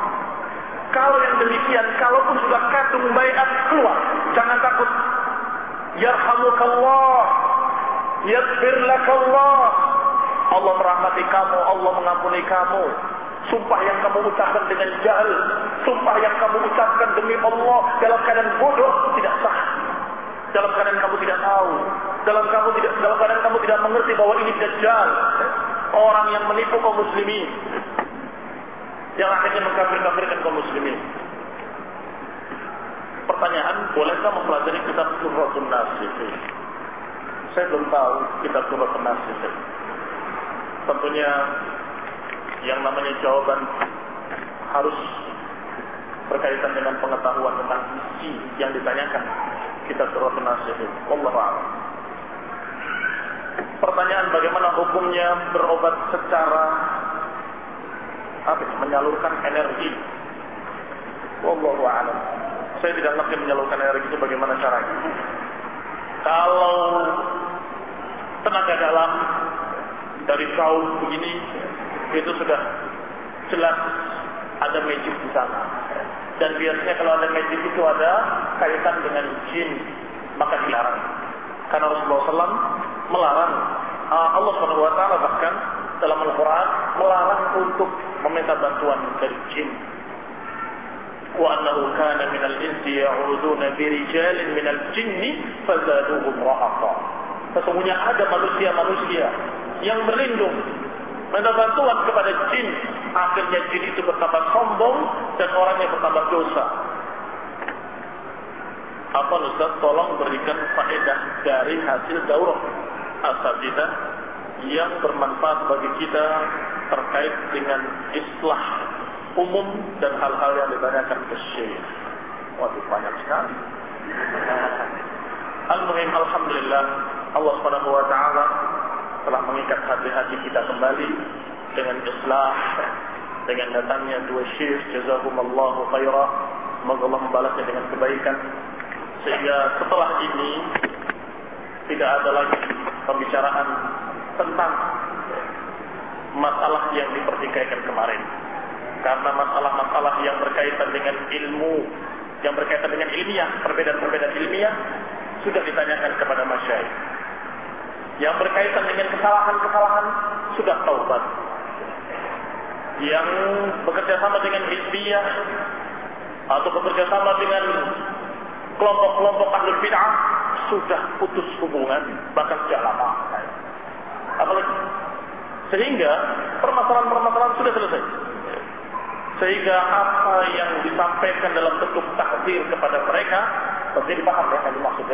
Kalau yang demikian, kalaupun sudah kadung bayat, keluar. Jangan takut. Yarhamukallah. Yaghfir lakallah. Allah merahmati kamu, Allah mengampuni kamu. Sumpah yang kamu ucapkan dengan jahil, sumpah yang kamu ucapkan demi Allah dalam keadaan bodoh tidak sah. Dalam keadaan kamu tidak tahu, dalam kamu tidak dalam keadaan kamu tidak mengerti bahwa ini dajjal, orang yang menipu kaum muslimin, yang akhirnya mengkafir-kafirkan kaum muslimin. Pertanyaan, bolehkah mempelajari kitab Surratun Nasr? Saya belum tahu kitab Surratun Nasr. tentunya yang namanya jawaban harus berkaitan dengan pengetahuan tentang isi yang ditanyakan kita surat An-Nasr. Wallahu a'lam. Pertanyaan bagaimana hukumnya berobat secara apa menyalurkan energi. Wallahu a'lam. Saya tidak ngerti menyalurkan energi itu bagaimana caranya. Kalau tenaga dalam dari kaum begini itu sudah jelas ada magic di sana. Dan biasanya kalau ada magic itu ada kaitan dengan jin, maka dilarang. Karena Rasulullah shallallahu alaihi wasallam melarang. Allah subhanahu wa taala bahkan dalam Al-Quran melarang untuk meminta bantuan dari jin. Wa annahu kana minal insi ya'uduna birijalin minal jinni fazaduhum rahaqa. Sesungguhnya ada manusia-manusia yang berlindung minta bantuan kepada jin, akhirnya jin itu bertambah sombong dan orangnya bertambah dosa. Apa Ustaz, tolong berikan faedah dari hasil daurah asatidzah yang bermanfaat bagi kita terkait dengan islah umum dan hal-hal yang ditanyakan ke Syekh. Waduh, banyak sekali. Al-Muhim, alhamdulillah, Allah Subhanahu wa taala telah mengikat hati-hati kita kembali dengan islah, dengan datangnya dua syekh, jazakumullahu khairah, semoga Allah membalasnya dengan kebaikan, sehingga setelah ini tidak ada lagi pembicaraan tentang masalah yang dipertikaikan kemarin. Karena masalah-masalah yang berkaitan dengan ilmu, yang berkaitan dengan ilmiah, perbedaan-perbedaan ilmiah sudah ditanyakan kepada masyayikh. Yang berkaitan dengan kesalahan-kesalahan sudah taubat. Yang bekerja sama dengan hizbiyah atau bekerja sama dengan kelompok-kelompok ahlul bid'ah sudah putus hubungan bahkan sejak lama. Apalagi sehingga permasalahan-permasalahan sudah selesai. Sehingga apa yang disampaikan dalam bentuk takdir kepada mereka pasti dipaham ya yang dimaksudnya.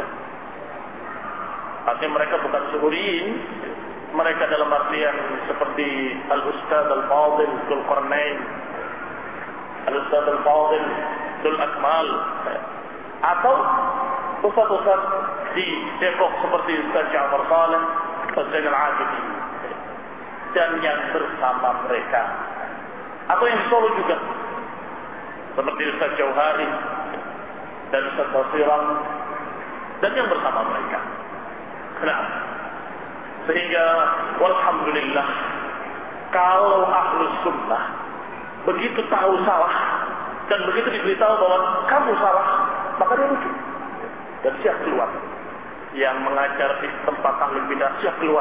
Artinya mereka bukan suhuriin, mereka dalam artian seperti Al-Ustaz Al-Fadil Dzul Qarnain, Al-Ustaz Al-Fadil Dzul Akmal, atau ustaz-ustaz di Depok seperti Ustaz Ja'far Saleh, Ustaz Zainal Abidin, dan yang bersama mereka, atau yang di Solo juga seperti Ustaz Jauhari dan Ustaz Basiram dan yang bersama mereka. Nah, sehingga walhamdulillah kalau ahlus sunnah begitu tahu salah dan begitu diberitahu bahwa kamu salah, maka dia rujuk dan siap keluar. Yang mengajar di tempat ahlul bidah siap keluar.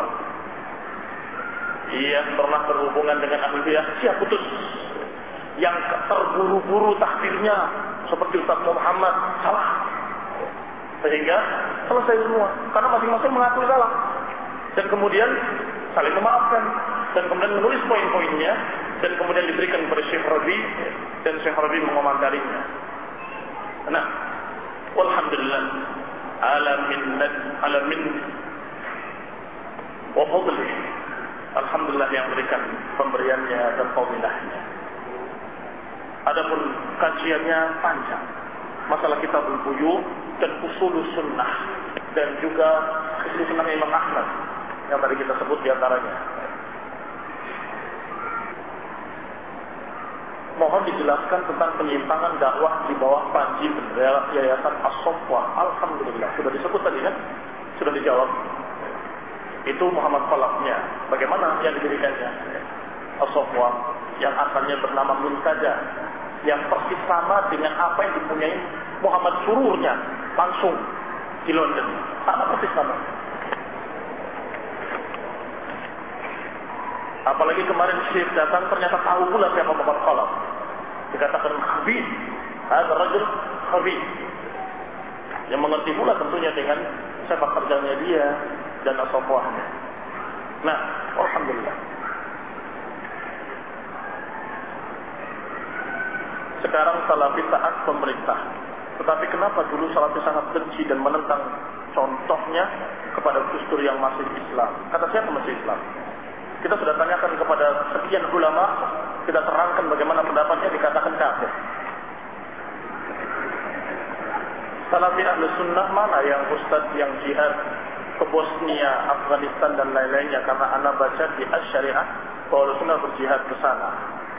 Yang pernah berhubungan dengan ahlul bidah siap putus. Yang terburu-buru takdirnya seperti Ustaz Muhammad salah, sehingga selesai semua karena masing-masing mengakui salah dan kemudian saling memaafkan dan kemudian menulis poin-poinnya dan kemudian diberikan kepada Syekh Rabi dan Syekh Rabi mengomentarinya. Nah, walhamdulillah ala minnat ala min wa fadli, alhamdulillah yang berikan pemberiannya dan fadilahnya. Adapun kajiannya panjang, masalah kitabul buyuh dan usulus sunnah dan juga usulus sunnah Imam Ahmad yang tadi kita sebut diantaranya. Mohon dijelaskan tentang penyimpangan dakwah di bawah panji bendera Yayasan As-Sofwa. Alhamdulillah sudah disebut tadi kan, sudah dijawab. Itu Muhammad Khalafnya. Bagaimana yang didirikannya? As-Sofwa yang asalnya bernama Muntada, yang persis sama dengan apa yang dipunyai Muhammad Sururnya langsung di London, sama persis sama. Apalagi kemarin Syekh datang ternyata tahu pula siapa Muhammad Khalaf. Dikatakan khabith, ada rajul khabith, yang mengerti pula tentunya dengan sepak terjangnya dia dan asofwahnya. Nah, alhamdulillah. Sekarang Salafi taat pemerintah. Tetapi kenapa dulu Salafi sangat benci dan menentang contohnya kepada Gus Dur yang masih Islam? Kata siapa masih Islam? Kita sudah tanyakan kepada sekian ulama, kita terangkan bagaimana pendapatnya, dikatakan kafir. Salafi ahli sunnah mana yang ustadz yang jihad ke Bosnia, Afghanistan dan lain-lainnya? Karena anda baca di Asy-Syariah bahwa sunnah berjihad ke sana.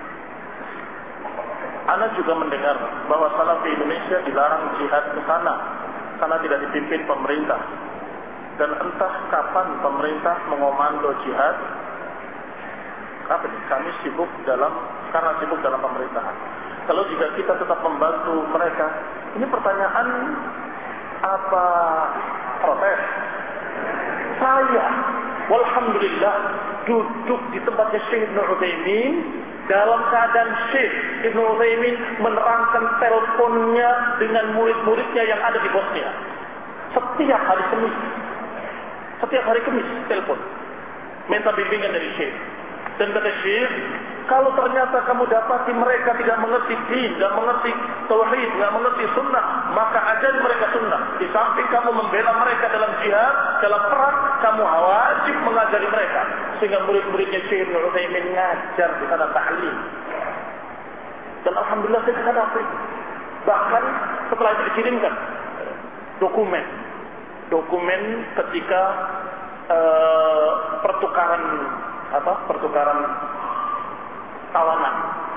Anda juga mendengar bahwa Salafi Indonesia dilarang jihad ke sana karena tidak dipimpin pemerintah. Dan entah kapan pemerintah mengomando jihad. Apa ini? Kami sibuk dalam karena sibuk dalam pemerintahan. Kalau jika kita tetap membantu mereka, ini pertanyaan apa protes? Saya, walhamdulillah, duduk di tempatnya Syekh Ibnu Utsaimin dalam keadaan Syekh Ibnu Utsaimin menerangkan teleponnya dengan murid-muridnya yang ada di Bosnia. Setiap hari Kamis, setiap hari Kamis telepon, minta bimbingan dari Syekh. Dan kata Syekh, kalau ternyata kamu dapati mereka tidak mengerti din, tidak mengerti tauhid, tidak mengerti sunnah, maka ajari mereka sunnah. Di samping kamu membela mereka dalam jihad, dalam perang, kamu wajib mengajari mereka. Sehingga murid-muridnya Syekh Ibnu Utsaimin mengajar di sana ta'lim. Dan alhamdulillah saya hadapi. Bahkan setelah itu dikirimkan dokumen, dokumen ketika uh, pertukaran apa? Pertukaran tawanan.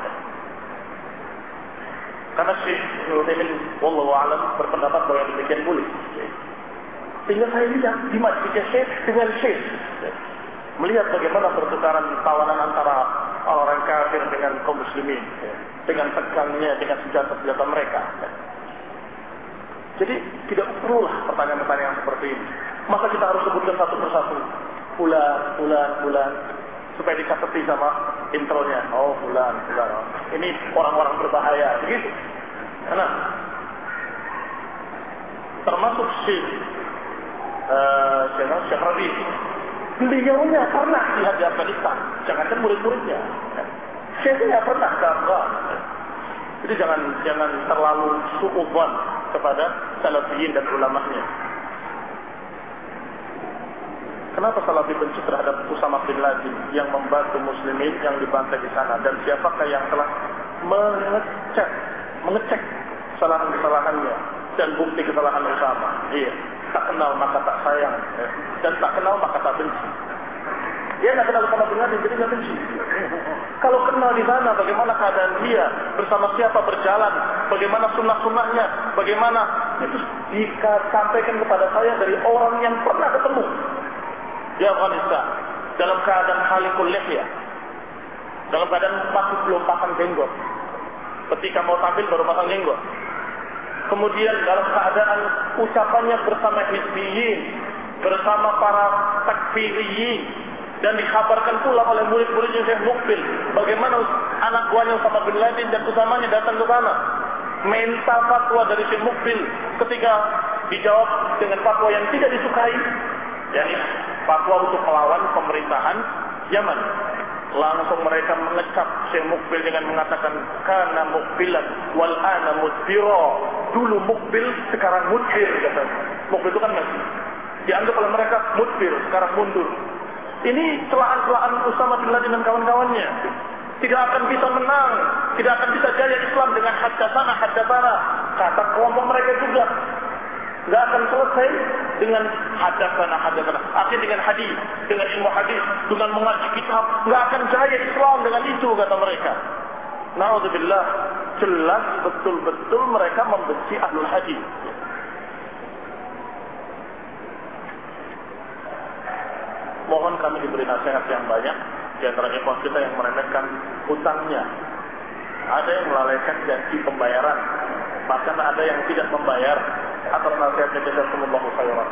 Karena Syekh Ibnu Utsaimin wallahu a'lam berpendapat bahwa demikian boleh. Sehingga saya lihat di masjidnya Syekh dengan Syekh melihat bagaimana pertukaran tawanan antara orang kafir dengan kaum muslimin, dengan tegangnya, dengan senjata-senjata mereka. Jadi tidak perlulah pertanyaan-pertanyaan seperti ini. Masa kita harus sebutkan satu persatu, bulan, bulan, bulan, supaya dicatati sama intronya. Oh, bulan, bulan. Ini orang-orang berbahaya, begitu. Karena termasuk Syekh uh, Syekh Rabi, beliaunya pernah jihad di Afghanistan. Jangankan murid-muridnya, Syekhnya pernah ke Afghan. Jadi jangan jangan terlalu suudzon kepada salafiyin dan ulamanya. Kenapa Salafi benci terhadap Usama bin Laden yang membantu muslimin yang dibantai di sana? Dan siapakah yang telah mengecek mengecek kesalahan-kesalahannya dan bukti kesalahan Usama? Iya, tak kenal maka tak sayang, dan tak kenal maka tak benci. Dia tidak kenal Usama bin Laden, jadi tidak benci. Kalau kenal di sana, bagaimana keadaan dia, bersama siapa berjalan, bagaimana sunnah-sunnahnya, bagaimana itu disampaikan kepada saya dari orang yang pernah ketemu di Afghanistan, dalam keadaan halikul lihya, dalam keadaan masih belum pasang jenggot. Ketika mau tampil baru pasang jenggot. Kemudian dalam keadaan ucapannya bersama hizbiyin, bersama para takfiriyin, dan dikabarkan pula oleh murid-muridnya Syekh Mukbil bagaimana anak buahnya Usama bin Laden dan usamanya datang ke sana minta fatwa dari Syekh Mukbil. Ketika dijawab dengan fatwa yang tidak disukai, yakni fatwa untuk melawan pemerintahan Yaman, langsung mereka mengecap Syekh Mukbil dengan mengatakan kana mukbilan wal ana mudbira. Dulu mukbil, sekarang mudbir, kata. Mukbil itu kan masih dianggap oleh mereka mudbir, sekarang mundur. Ini celaan-celaan Usama bin Laden dan kawan-kawannya. Tidak akan bisa menang, tidak akan bisa jaya Islam dengan haddatsana haddatsana, kata kelompok mereka juga. Tidak akan selesai dengan haddatsana haddatsana, artinya dengan hadis, dengan ilmu hadis, dengan mengaji kitab. Tidak akan jaya Islam dengan itu, kata mereka. Na'udzubillah, jelas betul-betul mereka membenci ahlul hadis. Mohon kami diberi nasihat yang banyak di antara ikhwan kita yang meremehkan hutangnya. Ada yang melalaikan janji pembayaran, bahkan ada yang tidak membayar. Atas nasihatnya jazakumullahu khairan.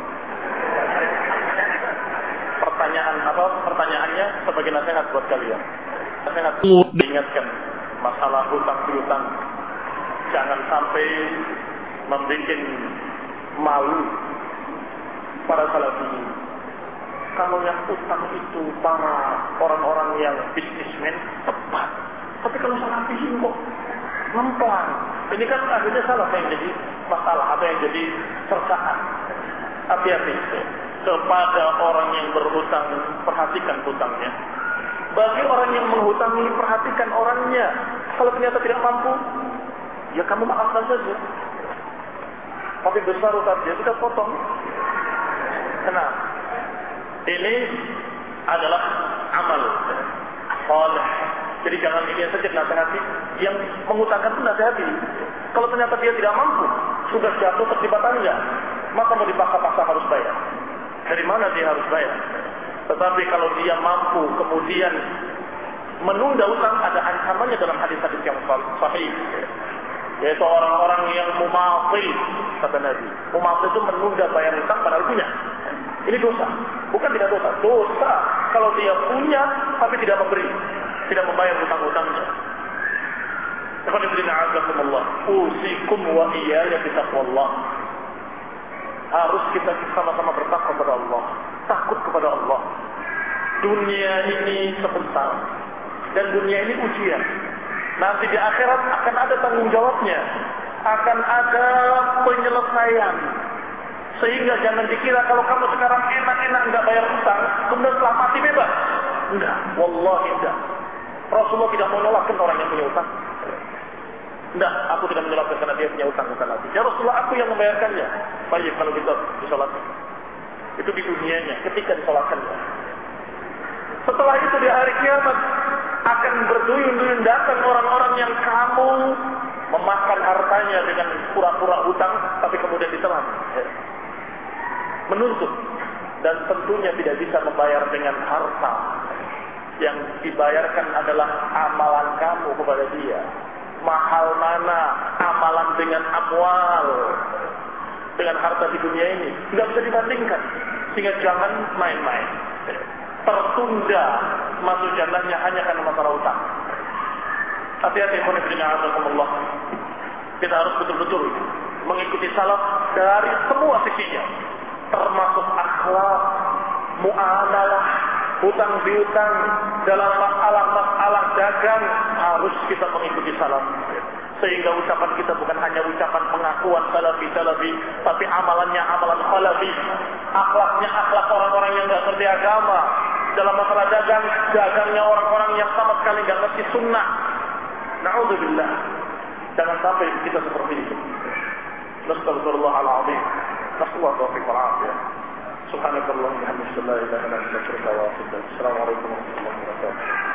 Pertanyaan apa? Pertanyaannya sebagai nasihat buat kalian. Nasihat diingatkan masalah hutang piutang. Jangan sampai membuat malu para salafiyin. Kalau yang utang itu para orang-orang yang bisnismen tepat. Tapi kalau salafiyin kok ngemplang. Ini kan akhirnya salah yang jadi masalah atau yang jadi cercaan. Hati-hati kepada orang yang berhutang, perhatikan hutangnya. Bagi orang yang menghutangi, perhatikan orangnya. Kalau ternyata tidak mampu, ya kamu maafkan saja. Tapi besar utangnya kita potong. Kenapa? Ini adalah amal saleh. Jadi jangan ini saja nasihati, yang mengutangkan pun nasihati. Kalau ternyata dia tidak mampu, sudah jatuh terlibat tangga, maka mau dipaksa-paksa harus bayar. Dari mana dia harus bayar? Tetapi kalau dia mampu kemudian menunda utang, ada ancamannya dalam hadis-hadis yang sahih, yaitu orang-orang yang mumatil, kata Nabi. Mumatil itu menunda bayar utang padahal punya. Ini dosa, bukan tidak dosa. Dosa kalau dia punya tapi tidak memberi, tidak membayar utang-utangnya. Usikum wa iyaya bitaqwallah. Harus kita sama-sama bertakwa kepada Allah, takut kepada Allah. Dunia ini sebentar, dan dunia ini ujian. Nanti di akhirat akan ada tanggung jawabnya, akan ada penyelesaian. Sehingga jangan dikira kalau kamu sekarang enak-enak nggak bayar utang, kemudian setelah mati bebas. Enggak, wallahi enggak. Rasulullah tidak mau nolakkan orang yang punya utang. Enggak, aku tidak menyalahkan karena dia punya utang, bukan lagi. Ya Rasulullah, aku yang membayarkannya. Baik, kalau kita disolatkan. Itu di dunianya, ketika disolatkannya. Setelah itu di hari kiamat akan berduyun-duyun datang orang-orang yang kamu memakan hartanya dengan pura-pura utang, tapi kemudian ditelan. Menuntut. Dan tentunya tidak bisa membayar dengan harta. Yang dibayarkan adalah amalan kamu kepada dia. Mahal mana amalan dengan amwal, dengan harta di dunia ini, tidak bisa dibandingkan. Sehingga jangan main-main. Tertunda masuk jannahnya hanya karena masalah utang. Hati-hati, Allah. Kita harus betul-betul mengikuti salaf dari semua sisinya, termasuk akhlak, muamalah, hutang piutang, dalam masalah-masalah dagang harus kita mengikuti salaf. Sehingga ucapan kita bukan hanya ucapan pengakuan salafi-salafi, tapi amalannya amalan khalafi. Akhlaknya akhlak orang-orang yang tidak ngerti agama. Dalam masalah dagang, dagangnya orang-orang yang sama sekali tidak ngerti sunnah. Na'udzubillah. Jangan sampai kita seperti itu. Nastaghfirullahaladzim. Nasallahu taufiq wal afiyah. Subhanakallahumma wa bihamdika, la ilaha illa anta, astaghfiruka wa atubu ilaik. Assalamualaikum warahmatullahi wabarakatuh.